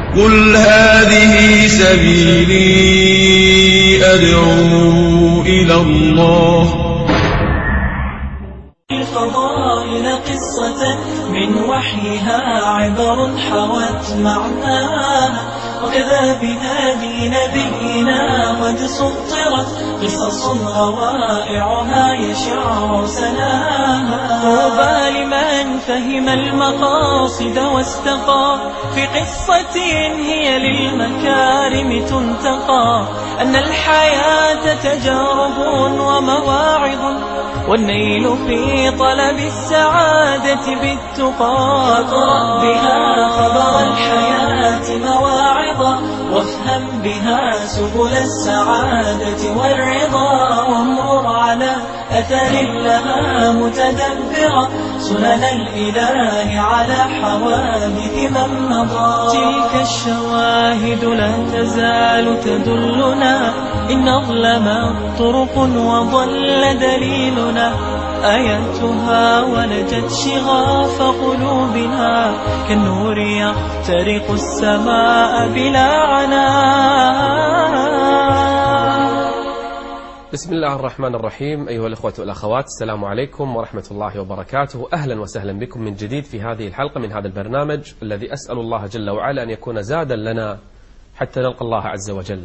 قل هذه سبيلي أدعو إلى الله. الفضائل قصة من وحيها عبر حوت معناها، وكذا بهادي نبينا قد سطرت قصص روائعها يشع سناها. طوبى لمن فهم المقاصد واستقى في قصة هي للمكارم تنتقى، أن الحياة تجارب ومواعظ، والنيل في طلب السعادة بالتقى. اقرأ بها خبر الحياة مواعظا، وافهم بها سبل السعادة والرضا، وامرر على أثر لها متدبرا سنن الإله على حوادث من مضى. تلك الشواهد لا تزال تدلنا إن أظلمت طرق وضل دليلنا، آياتها ولجت شغاف قلوبنا كالنور يخترق السماء بلا عناء. بسم الله الرحمن الرحيم. أيها الأخوة والأخوات، السلام عليكم ورحمة الله وبركاته. أهلا وسهلا بكم من جديد في هذه الحلقة من هذا البرنامج الذي أسأل الله جل وعلا أن يكون زادا لنا حتى نلقى الله عز وجل.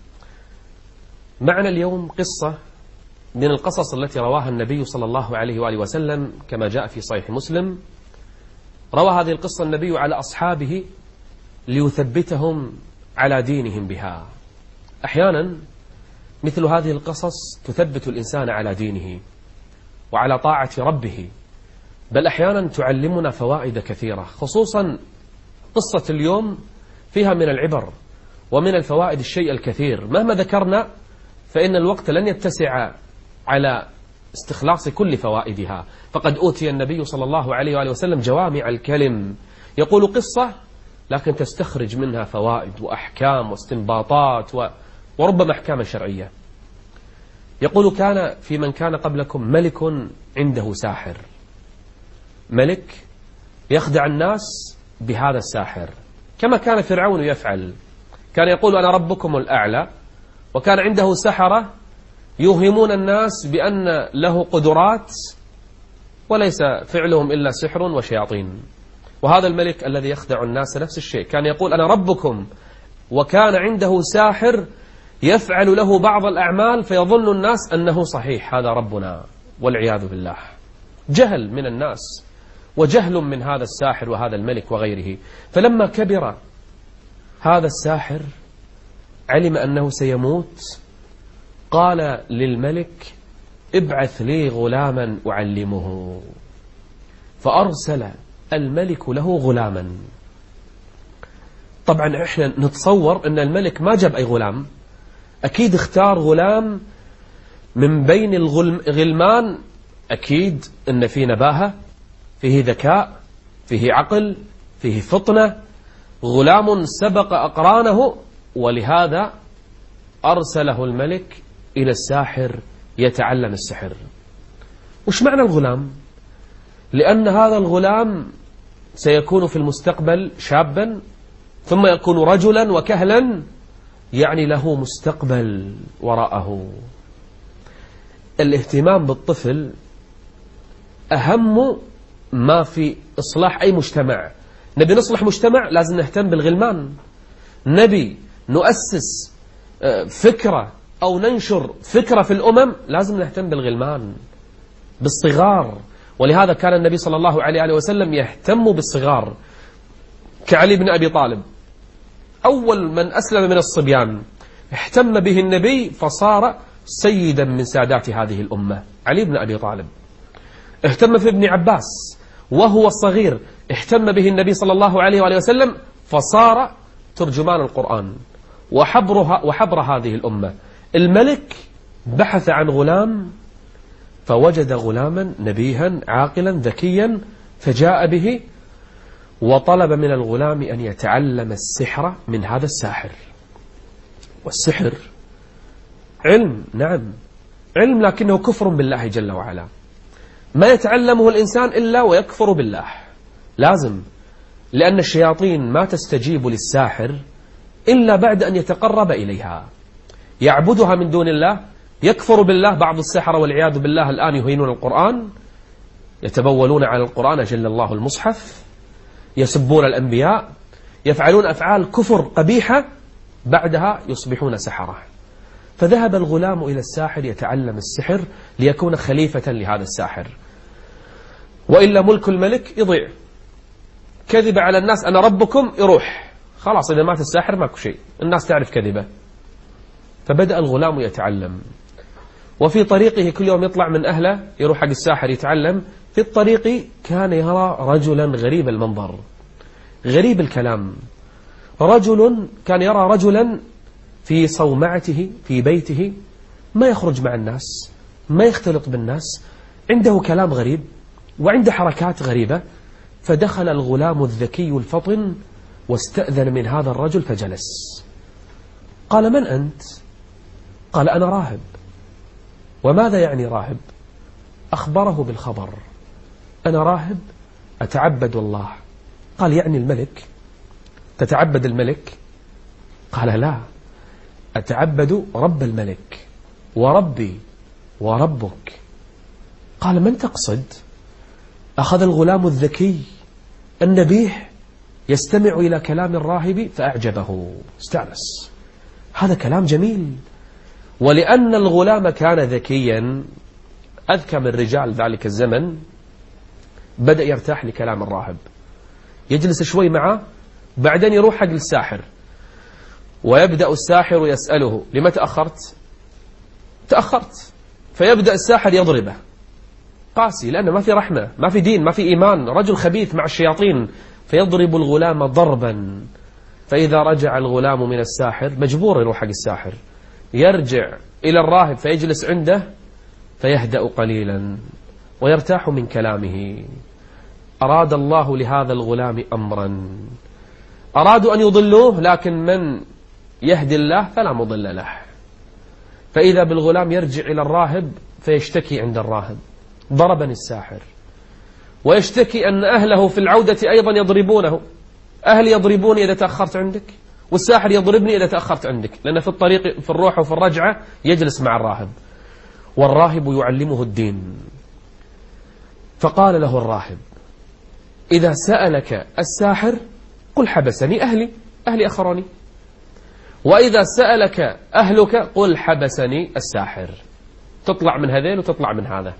معنا اليوم قصة من القصص التي رواها النبي صلى الله عليه وآله وسلم كما جاء في صحيح مسلم. روى هذه القصة النبي على أصحابه ليثبتهم على دينهم بها. أحيانا مثل هذه القصص تثبت الإنسان على دينه وعلى طاعة ربه، بل أحيانا تعلمنا فوائد كثيرة، خصوصا قصة اليوم فيها من العبر ومن الفوائد الشيء الكثير. مهما ذكرنا فإن الوقت لن يتسع على استخلاص كل فوائدها، فقد أوتي النبي صلى الله عليه وآله وسلم جوامع الكلم، يقول قصة لكن تستخرج منها فوائد وأحكام واستنباطات وربما أحكام شرعية. يقول كان في من كان قبلكم ملك عنده ساحر، ملك يخدع الناس بهذا الساحر كما كان فرعون يفعل. كان يقول أنا ربكم الأعلى، وكان عنده سحرة يوهمون الناس بأن له قدرات وليس فعلهم إلا سحر وشياطين. وهذا الملك الذي يخدع الناس نفس الشيء، كان يقول أنا ربكم، وكان عنده ساحر يفعل له بعض الأعمال فيظن الناس أنه صحيح هذا ربنا، والعياذ بالله. جهل من الناس وجهل من هذا الساحر وهذا الملك وغيره. فلما كبر هذا الساحر علم أنه سيموت، قال للملك ابعث لي غلاما أعلمه، فأرسل الملك له غلاما. طبعا احنا نتصور أن الملك ما جاب أي غلام، أكيد اختار غلام من بين الغلمان، أكيد أن فيه نباهة، فيه ذكاء، فيه عقل، فيه فطنة، غلام سبق أقرانه، ولهذا أرسله الملك إلى الساحر يتعلم السحر. وش معنى الغلام؟ لأن هذا الغلام سيكون في المستقبل شابا، ثم يكون رجلا وكهلا، يعني له مستقبل وراءه. الاهتمام بالطفل أهم ما في إصلاح أي مجتمع. نبي نصلح مجتمع لازم نهتم بالغلمان، نبي نؤسس فكرة أو ننشر فكرة في الأمم لازم نهتم بالغلمان، بالصغار. ولهذا كان النبي صلى الله عليه وسلم يهتم بالصغار، كعلي بن أبي طالب أول من أسلم من الصبيان، اهتم به النبي فصار سيدا من سادات هذه الأمة. علي بن أبي طالب اهتم في ابن عباس وهو صغير، اهتم به النبي صلى الله عليه وسلم فصار ترجمان القرآن وحبر هذه الأمة. الملك بحث عن غلام فوجد غلاما نبيها عاقلا ذكيا، فجاء به وطلب من الغلام أن يتعلم السحر من هذا الساحر. والسحر علم، نعم علم، لكنه كفر بالله جل وعلا. ما يتعلمه الإنسان إلا ويكفر بالله. لازم لأن الشياطين ما تستجيب للساحر إلا بعد أن يتقرب إليها، يعبدها من دون الله، يكفر بالله. بعض السحرة والعياذ بالله الآن يهينون القرآن، يتبولون على القرآن جل الله المصحف، يسبون الأنبياء، يفعلون أفعال كفر قبيحة، بعدها يصبحون سحرة. فذهب الغلام إلى الساحر يتعلم السحر ليكون خليفة لهذا الساحر، وإلا ملك الملك يضيع. كذب على الناس أنا ربكم يروح، خلاص إذا مات الساحر ماكو شيء، الناس تعرف كذبه. فبدأ الغلام يتعلم، وفي طريقه كل يوم يطلع من أهله يروح حق الساحر يتعلم. في الطريق كان يرى رجلا غريب المنظر، غريب الكلام. كان يرى رجلا في صومعته في بيته، ما يخرج مع الناس، ما يختلط بالناس، عنده كلام غريب وعنده حركات غريبة. فدخل الغلام الذكي الفطن واستأذن من هذا الرجل فجلس. قال من أنت؟ قال أنا راهب. وماذا يعني راهب؟ أخبره بالخبر، أنا راهب أتعبد الله. قال يعني الملك؟ تتعبد الملك؟ قال لا، أتعبد رب الملك وربي وربك. قال من تقصد؟ أخذ الغلام الذكي النبيه يستمع إلى كلام الراهب فأعجبه، استأنس، هذا كلام جميل. ولأن الغلام كان ذكيا أذكى من رجال ذلك الزمن، بدأ يرتاح لكلام الراهب، يجلس شوي معه، بعدين يروح حق الساحر، ويبدأ الساحر يسأله لما تأخرت؟ تأخرت. فيبدأ الساحر يضربه، قاسي، لأنه ما في رحمة، ما في دين، ما في إيمان، رجل خبيث مع الشياطين. فيضرب الغلام ضربا. فإذا رجع الغلام من الساحر، مجبور يروح حق الساحر، يرجع إلى الراهب فيجلس عنده فيهدأ قليلا ويرتاح من كلامه. أراد الله لهذا الغلام أمرا، أرادوا أن يضلوه، لكن من يهدي الله فلا مضل له. فإذا بالغلام يرجع إلى الراهب فيشتكي عند الراهب، ضربني الساحر، ويشتكي أن أهله في العودة أيضا يضربونه، أهلي يضربوني إذا تأخرت عندك، والساحر يضربني إذا تأخرت عندك، لأن في الطريق في الروح وفي الرجعة يجلس مع الراهب، والراهب يعلمه الدين. فقال له الراهب إذا سألك الساحر قل حبسني أهلي أخروني، وإذا سألك أهلك قل حبسني الساحر. تطلع من هذين وتطلع من هذا.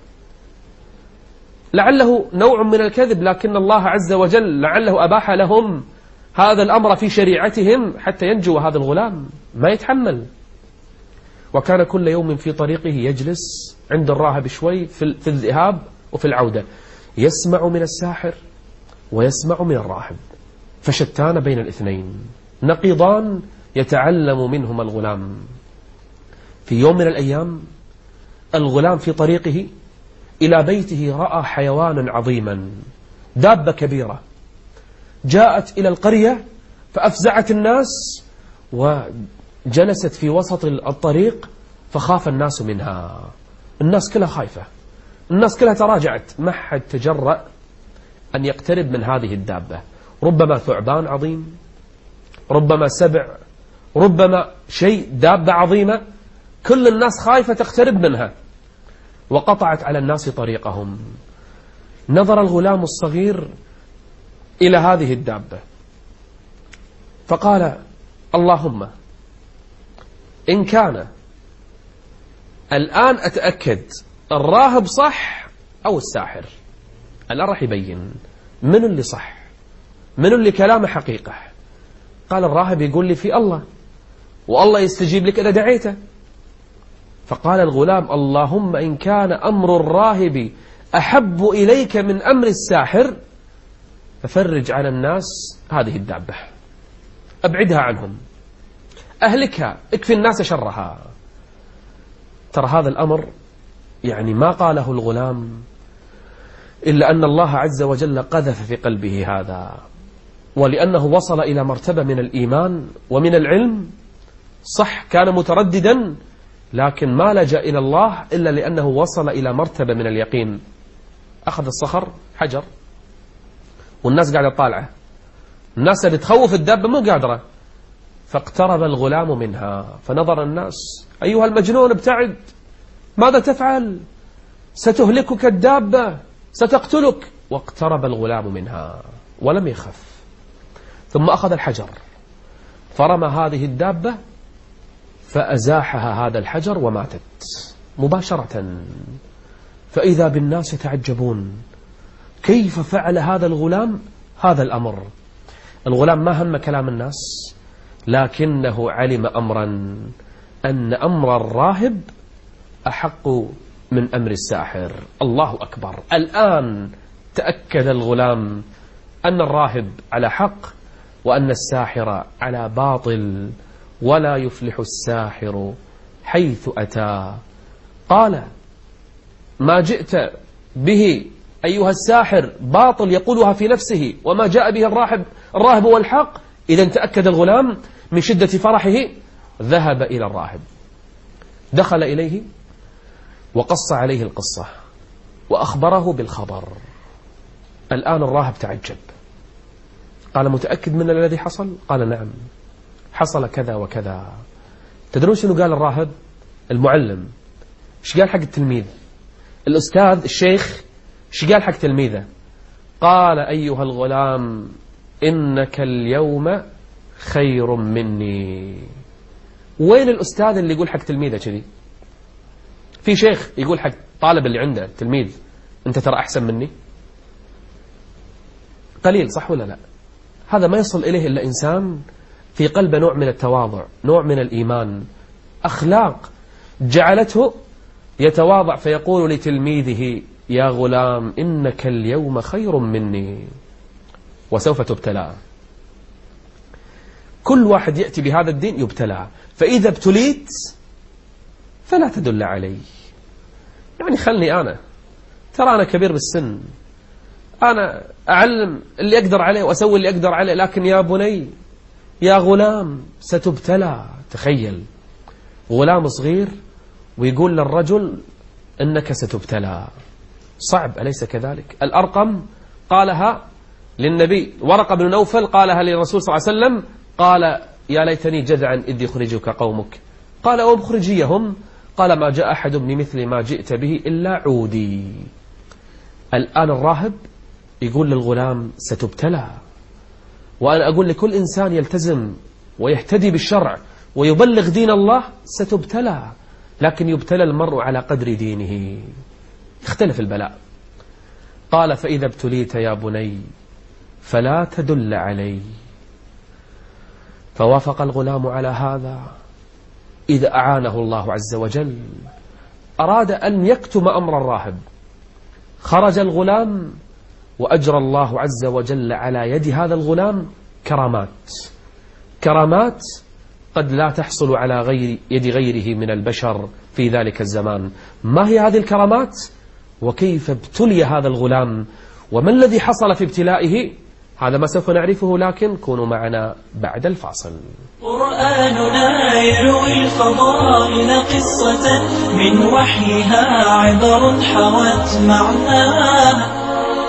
لعله نوع من الكذب، لكن الله عز وجل لعله أباح لهم هذا الأمر في شريعتهم حتى ينجو هذا الغلام، ما يتحمل. وكان كل يوم في طريقه يجلس عند الراهب شوي في الذهاب وفي العودة، يسمع من الساحر ويسمع من الراهب، فشتان بين الاثنين، نقيضان يتعلم منهما الغلام. في يوم من الأيام الغلام في طريقه إلى بيته رأى حيوانا عظيما، دابة كبيرة جاءت إلى القرية فأفزعت الناس وجلست في وسط الطريق، فخاف الناس منها، الناس كلها خايفة، الناس كلها تراجعت، ما حد تجرأ أن يقترب من هذه الدابة، ربما ثعبان عظيم، ربما سبع، ربما شيء، دابة عظيمة، كل الناس خايفة تقترب منها، وقطعت على الناس طريقهم. نظر الغلام الصغير إلى هذه الدابة فقال اللهم إن كان الآن أتأكد الراهب صح أو الساحر، الآن راح يبين من اللي صح، من اللي كلامه حقيقة. قال الراهب يقول لي في الله، والله يستجيب لك إذا دعيته. فقال الغلام اللهم إن كان أمر الراهب أحب إليك من أمر الساحر ففرج على الناس هذه الدابة، أبعدها عنهم، أهلكها، اكفي الناس شرها. ترى هذا الأمر يعني ما قاله الغلام إلا أن الله عز وجل قذف في قلبه هذا، ولأنه وصل إلى مرتبة من الإيمان ومن العلم. صح كان مترددا، لكن ما لجأ إلى الله إلا لأنه وصل إلى مرتبة من اليقين. أخذ الصخر حجر والناس قاعدة طالعة، الناس اللي تخوف الدابة مو قادرة. فاقترب الغلام منها فنظر الناس: أيها المجنون ابتعد، ماذا تفعل؟ ستهلكك الدابة، ستقتلك. واقترب الغلام منها ولم يخف، ثم أخذ الحجر فرمى هذه الدابة فأزاحها هذا الحجر وماتت مباشرة. فإذا بالناس يتعجبون كيف فعل هذا الغلام هذا الأمر. الغلام ما هم كلام الناس، لكنه علم أمرا، أن أمر الراهب أحق من أمر الساحر. الله أكبر. الآن تأكد الغلام أن الراهب على حق وأن الساحر على باطل، ولا يفلح الساحر حيث أتى. قال: ما جئت به أيها الساحر باطل يقولها في نفسه، وما جاء به الراهب هو الحق. إذا تأكد الغلام من شدة فرحه، ذهب إلى الراهب، دخل إليه وقص عليه القصة وأخبره بالخبر. الآن الراهب تعجب، قال: متأكد من الذي حصل؟ قال: نعم، حصل كذا وكذا. تدرون شنو قال الراهب؟ المعلم ايش قال حق التلميذ؟ الأستاذ الشيخ ايش قال حق تلميذه؟ قال: أيها الغلام إنك اليوم خير مني. وين الأستاذ اللي يقول حق تلميذه كذي؟ في شيخ يقول حق طالب اللي عنده تلميذ: أنت ترى أحسن مني؟ قليل، صح ولا لا؟ هذا ما يصل إليه إلا إنسان في قلبه نوع من التواضع، نوع من الإيمان، أخلاق جعلته يتواضع فيقول لتلميذه: يا غلام إنك اليوم خير مني وسوف تبتلى. كل واحد يأتي بهذا الدين يبتلى، فإذا ابتليت فلا تدل علي، يعني خلني أنا، ترى أنا كبير بالسن، أنا أعلم اللي أقدر عليه وأسوي اللي أقدر عليه، لكن يا بني يا غلام ستبتلى. تخيل غلام صغير ويقول للرجل إنك ستبتلى، صعب أليس كذلك؟ الأرقم قالها للنبي، ورقة بن نوفل قالها للرسول صلى الله عليه وسلم، قال: يا ليتني جذعا إذ يخرجك قومك. قال: ومخرجيهم؟ قال: ما جاء أحد بمثل ما جئت به إلا عودي. الآن الراهب يقول للغلام: ستبتلى. وأنا أقول لكل إنسان يلتزم ويهتدي بالشرع ويبلغ دين الله: ستبتلى، لكن يبتلى المرء على قدر دينه، يختلف البلاء. قال: فإذا ابتليت يا بني فلا تدل علي. فوافق الغلام على هذا. إذا أعانه الله عز وجل أراد أن يكتم أمر الراهب، خرج الغلام وأجرى الله عز وجل على يد هذا الغلام كرامات قد لا تحصل على يد غيره من البشر في ذلك الزمان. ما هي هذه الكرامات؟ وكيف ابتلي هذا الغلام؟ وما الذي حصل في ابتلائه؟ هذا ما سوف نعرفه، لكن كونوا معنا بعد الفاصل. قرآننا يروي الفضائل قصة من وحيها عبر حوت معناها،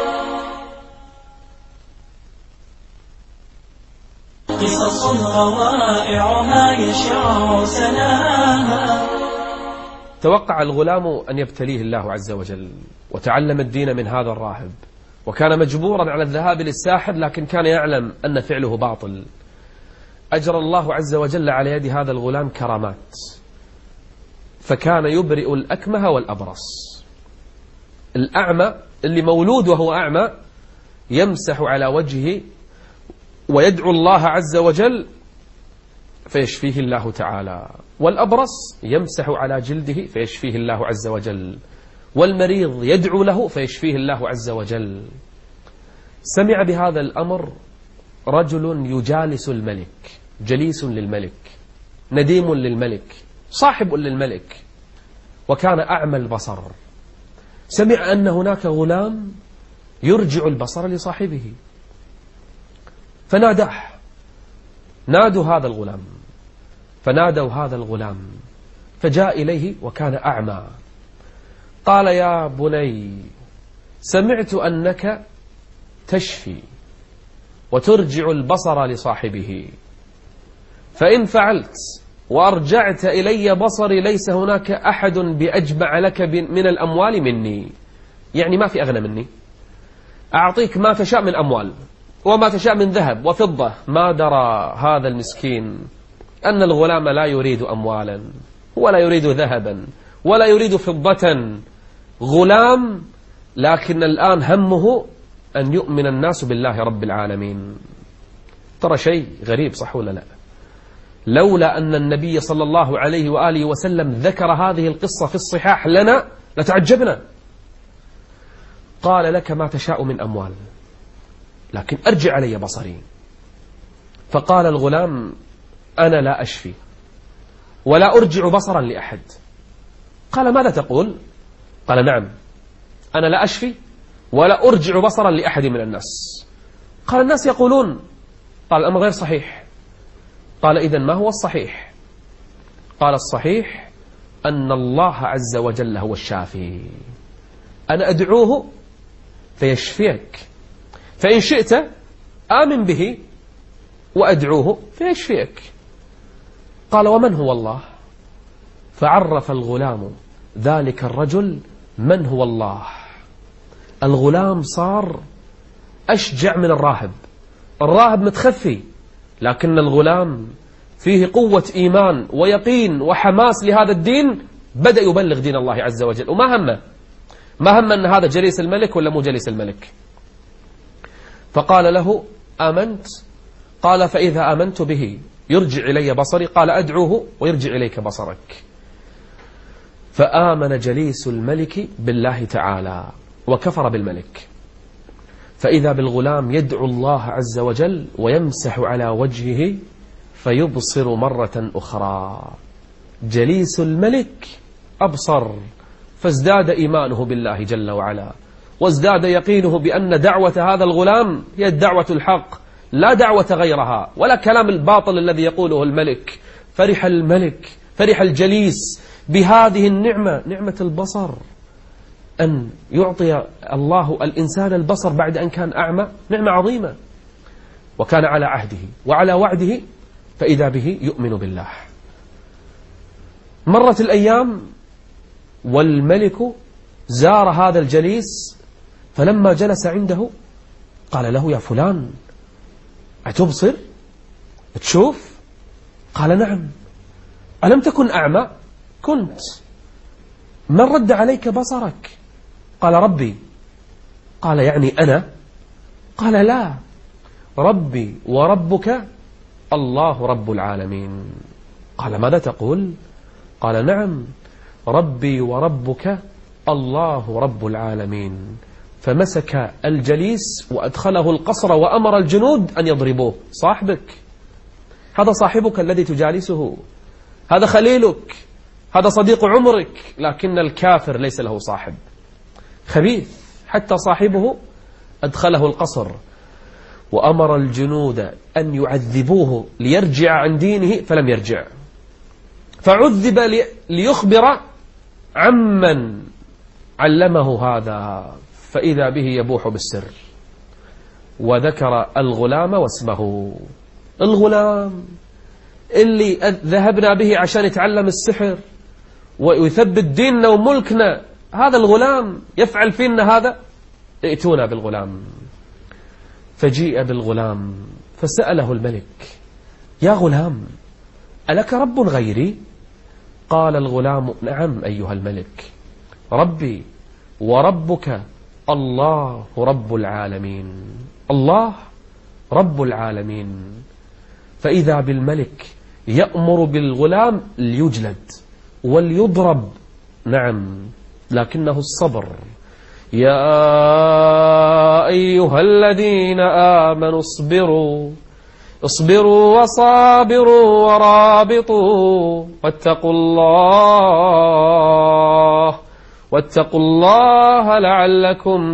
قصص روائعها يشع سناها. توقع الغلام أن يبتليه الله عز وجل، وتعلم الدين من هذا الراهب، وكان مجبورا على الذهاب للساحر، لكن كان يعلم أن فعله باطل. أجرى الله عز وجل على يد هذا الغلام كرامات، فكان يبرئ الأكمه والأبرص. الأعمى اللي مولود وهو أعمى يمسح على وجهه ويدعو الله عز وجل فيشفيه الله تعالى، والأبرص يمسح على جلده فيشفيه الله عز وجل، والمريض يدعو له فيشفيه الله عز وجل. سمع بهذا الأمر رجل يجالس الملك، جليس للملك، نديم للملك، صاحب للملك، وكان أعمى البصر. سمع أن هناك غلام يرجع البصر لصاحبه، فناداه، نادوا هذا الغلام، فنادوا هذا الغلام، فجاء إليه وكان أعمى. قال: يا بني، سمعت أنك تشفي وترجع البصر لصاحبه، فإن فعلت وأرجعت إلي بصري ليس هناك أحد بأجمع لك من الأموال مني، يعني ما في أغنى مني، أعطيك ما تشاء من أموال وما تشاء من ذهب وفضة. ما درى هذا المسكين أن الغلام لا يريد أموالا ولا يريد ذهبا ولا يريد فضة، غلام لكن الآن همه أن يؤمن الناس بالله رب العالمين. ترى شيء غريب صح ولا لا؟ لولا أن النبي صلى الله عليه وآله وسلم ذكر هذه القصة في الصحاح لنا لتعجبنا. قال لك ما تشاء من أموال لكن أرجع علي بصري. فقال الغلام أنا لا أشفي ولا أرجع بصرا لأحد. قال ماذا تقول؟ قال نعم أنا لا أشفي ولا أرجع بصرا لأحد من الناس. قال الناس يقولون. قال الأمر غير صحيح. قال إذن ما هو الصحيح؟ قال الصحيح أن الله عز وجل هو الشافي، أنا أدعوه فيشفيك، فإن شئت آمن به وأدعوه فيشفيك. قال ومن هو الله؟ فعرف الغلام ذلك الرجل من هو الله. الغلام صار أشجع من الراهب. الراهب متخفي، لكن الغلام فيه قوة إيمان ويقين وحماس لهذا الدين، بدأ يبلغ دين الله عز وجل. وما هم أن هذا جليس الملك ولا مو جليس الملك. فقال له آمنت؟ قال فإذا آمنت به يرجع إلي بصري. قال أدعوه ويرجع إليك بصرك. فآمن جليس الملك بالله تعالى وكفر بالملك. فإذا بالغلام يدعو الله عز وجل ويمسح على وجهه فيبصر مرة أخرى. جليس الملك أبصر، فازداد إيمانه بالله جل وعلا، وازداد يقينه بأن دعوة هذا الغلام هي الدعوة الحق، لا دعوة غيرها ولا كلام الباطل الذي يقوله الملك. فرح الملك، فرح الجليس بهذه النعمة، نعمة البصر، أن يعطي الله الإنسان البصر بعد أن كان أعمى، نعمة عظيمة. وكان على عهده وعلى وعده، فإذا به يؤمن بالله. مرت الأيام والملك زار هذا الجليس، فلما جلس عنده قال له يا فلان أتبصر؟ تشوف؟ قال نعم. ألم تكن أعمى؟ كنت. من رد عليك بصرك؟ قال ربي. قال يعني أنا؟ قال لا، ربي وربك الله رب العالمين. قال ماذا تقول؟ قال نعم، ربي وربك الله رب العالمين. فمسك الجليس وأدخله القصر وأمر الجنود أن يضربوه. صاحبك هذا، صاحبك الذي تجالسه، هذا خليلك، هذا صديق عمرك، لكن الكافر ليس له صاحب، خبيث. حتى صاحبه أدخله القصر وأمر الجنود أن يعذبوه ليرجع عن دينه، فلم يرجع. فعذب ليخبر عمن علمه هذا، فإذا به يبوح بالسر. وذكر الغلام واسمه. الغلام اللي ذهبنا به عشان يتعلم السحر ويثبت ديننا وملكنا، هذا الغلام يفعل فينا هذا، ائتونا بالغلام. فجيء بالغلام فسأله الملك يا غلام ألك رب غيري؟ قال الغلام نعم أيها الملك، ربي وربك الله رب العالمين، الله رب العالمين. فإذا بالملك يأمر بالغلام ليجلد وليضرب، نعم، لكنه الصبر. يا أيها الذين آمنوا اصبروا وصابروا ورابطوا واتقوا الله لعلكم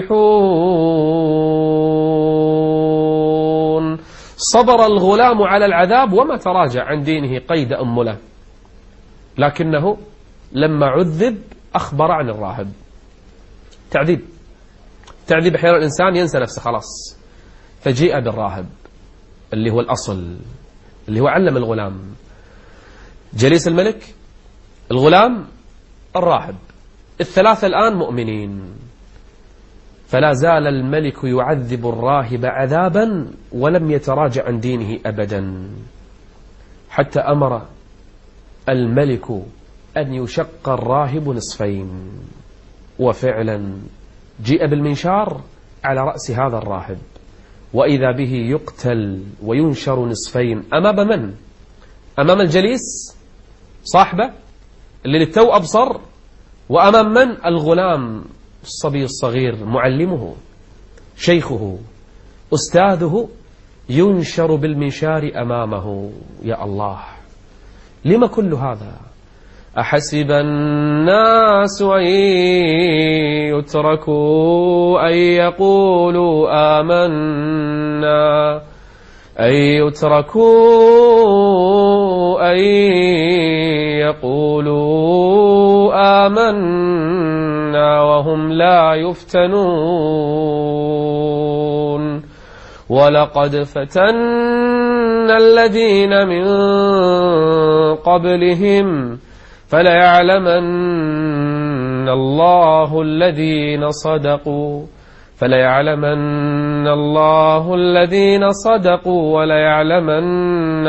تفلحون. صبر الغلام على العذاب وما تراجع عن دينه قيد أمله، لكنه لما عذب أخبر عن الراهب. تعذيب أحيانا الإنسان ينسى نفسه خلاص، فجيء بالراهب اللي هو الأصل، اللي هو علم الغلام. جليس الملك، الغلام، الراهب، الثلاثة الآن مؤمنين. فلا زال الملك يعذب الراهب عذابا ولم يتراجع عن دينه أبدا، حتى أمر الملك أن يشق الراهب نصفين. وفعلا جيء بالمنشار على رأس هذا الراهب، وإذا به يقتل وينشر نصفين. أمام من؟ أمام الجليس صاحبه اللي للتو أبصر، وأمام من؟ الغلام الصبي الصغير، معلمه، شيخه، أستاذه، ينشر بالمنشار أمامه. يا الله، لما كل هذا؟ أحسب الناس أن يتركوا أن يقولوا آمنا وهم لا يفتنون. ولقد فتنا الذين من قبلهم فليعلمن الله الذين صدقوا وليعلمن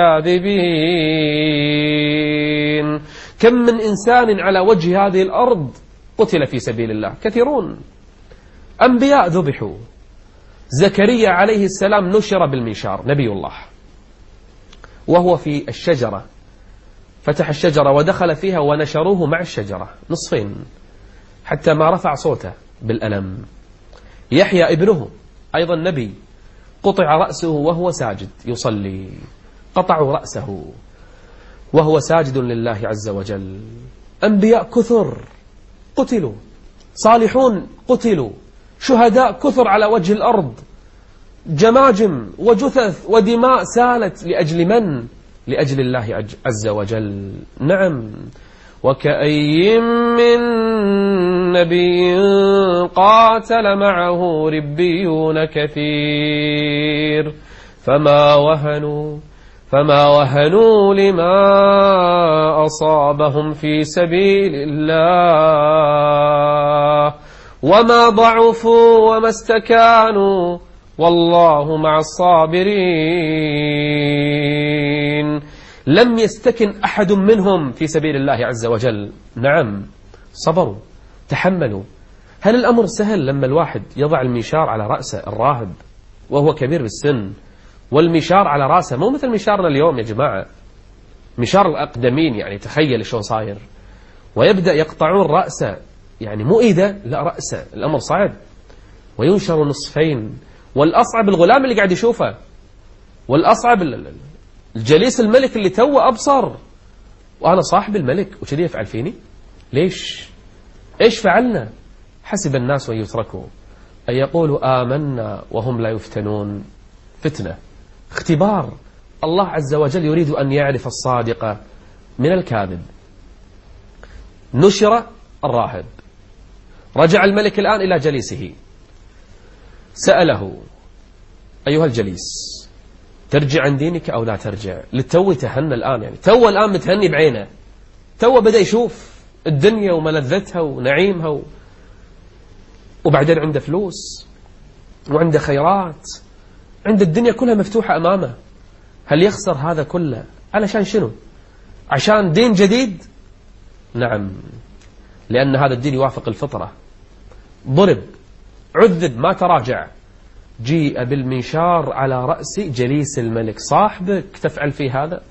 الكاذبين. كم من إنسان على وجه هذه الأرض قتل في سبيل الله، كثيرون. أنبياء ذبحوا. زكريا عليه السلام نشر بالمنشار، نبي الله، وهو في الشجرة، فتح الشجرة ودخل فيها ونشروه مع الشجرة نصفين حتى ما رفع صوته بالألم. يحيى ابنه أيضا نبي، قطع رأسه وهو ساجد يصلي، قطعوا رأسه وهو ساجد لله عز وجل. أنبياء كثر قتلوا، صالحون قتلوا، شهداء كثر على وجه الأرض، جماجم وجثث ودماء سالت لأجل من؟ لأجل الله عز وجل. نعم، وكأي من نبي قاتل معه ربيون كثير فما وهنوا لما أصابهم في سبيل الله وما ضعفوا وما استكانوا والله مع الصابرين. لم يستكن أحد منهم في سبيل الله عز وجل. نعم، صبروا، تحملوا. هل الأمر سهل لما الواحد يضع المنشار على رأسه الراهب وهو كبير بالسن، والمنشار على رأسه مو مثل منشارنا اليوم يا جماعة، منشار الأقدمين، يعني تخيل شلون صاير، ويبدأ يقطعون رأسه، يعني مو إيده، لا رأسه. الأمر صعب، وينشر نصفين. والأصعب الغلام اللي قاعد يشوفه، والأصعب الجليس الملك اللي توه أبصر، وأنا صاحب الملك وكذي يفعل فيني؟ ليش؟ إيش فعلنا؟ حسب الناس أن يتركوا أن يقولوا آمنا وهم لا يفتنون. فتنة، اختبار. الله عز وجل يريد أن يعرف الصادق من الكاذب. نشر الراهب، رجع الملك الآن إلى جليسه، سأله: أيها الجليس، ترجع عن دينك أو لا ترجع؟ للتو تهنى الآن، يعني تو الآن متهني بعينه، تو بدأ يشوف الدنيا وملذتها ونعيمها وبعدين عنده فلوس وعنده خيرات، عند الدنيا كلها مفتوحة أمامه. هل يخسر هذا كله علشان شنو؟ عشان دين جديد؟ نعم، لأن هذا الدين يوافق الفطرة. ضرب، عذب، ما تراجع. جيء بالمنشار على رأس جليس الملك. صاحبك تفعل فيه هذا؟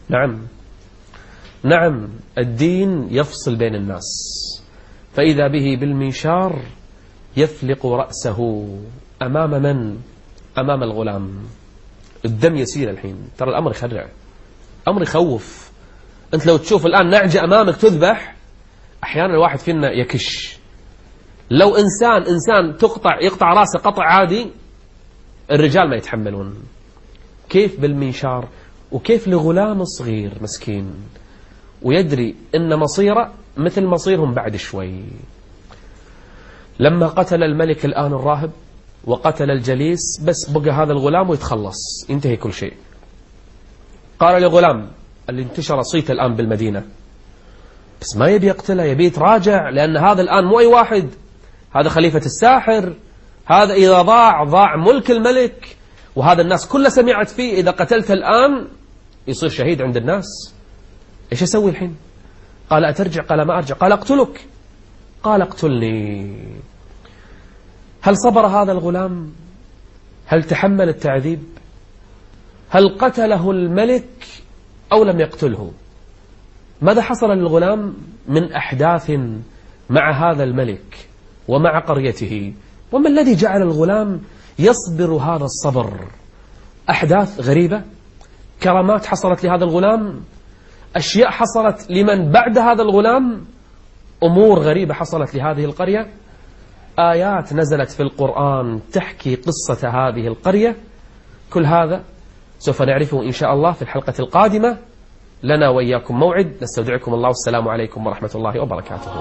نعم، الدين يفصل بين الناس. فإذا به بالمنشار يفلق رأسه أمام من؟ أمام الغلام. الدم يسيل الحين. ترى الأمر يخرع، أمر يخوف. أنت لو تشوف الآن نعجة أمامك تذبح، أحيانا الواحد فينا يكش. لو إنسان يقطع رأسه قطع عادي، الرجال ما يتحملون. كيف بالمنشار؟ وكيف لغلام صغير مسكين ويدري إن مصيره مثل مصيرهم بعد شوي. لما قتل الملك الآن الراهب، وقتل الجليس، بس بقى هذا الغلام ويتخلص، ينتهي كل شيء. قال للغلام اللي انتشر صيت الآن بالمدينة، بس ما يبي يقتله، يبي يتراجع، لأن هذا الآن مو أي واحد، هذا خليفة الساحر، هذا إذا ضاع ملك الملك، وهذا الناس كلها سمعت فيه، إذا قتلت الآن يصير شهيد عند الناس، إيش أسوي الحين؟ قال أترجع؟ قال ما أرجع. قال أقتلك. قال اقتلني. هل صبر هذا الغلام؟ هل تحمل التعذيب؟ هل قتله الملك أو لم يقتله؟ ماذا حصل للغلام من أحداث مع هذا الملك ومع قريته؟ وما الذي جعل الغلام يصبر هذا الصبر؟ أحداث غريبة، كرامات حصلت لهذا الغلام، أشياء حصلت لمن بعد هذا الغلام، أمور غريبة حصلت لهذه القرية، آيات نزلت في القرآن تحكي قصة هذه القرية. كل هذا سوف نعرفه إن شاء الله في الحلقة القادمة. لنا وإياكم موعد، نستودعكم الله، والسلام عليكم ورحمة الله وبركاته.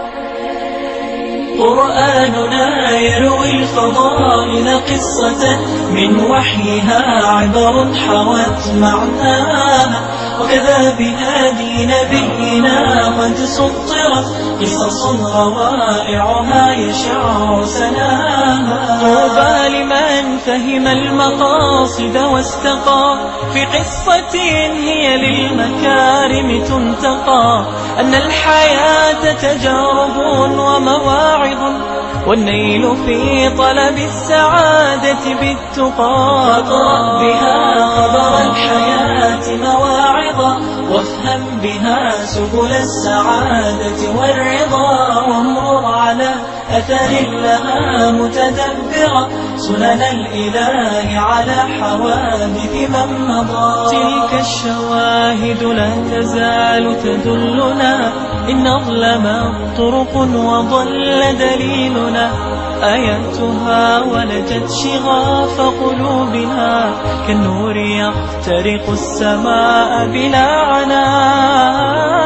قرآننا يروي الفضائل قصة من وحيها عبر حوت معناها، وكذا بهادي نبينا قد سطرت قصص روائعها يشع سناها. طوبى لمن فهم المقاصد واستقى في قصة هي للمكارم تنتقى، أن الحياة تجارب ومواعظ، والنيل في طلب السعادة بالتقى. فاقرأ بها خبر الحياة مواعظا، وافهم بها سبل السعادة والرضا، وامر على أثر لها متدبرا سنن الإله على حوادث من مضى. تلك الشواهد لا تزال تدلنا، إن أظلمت طرق وضل دليلنا، آياتها ولجت شغاف قلوبنا، كالنور يخترق السماء بلا عناء.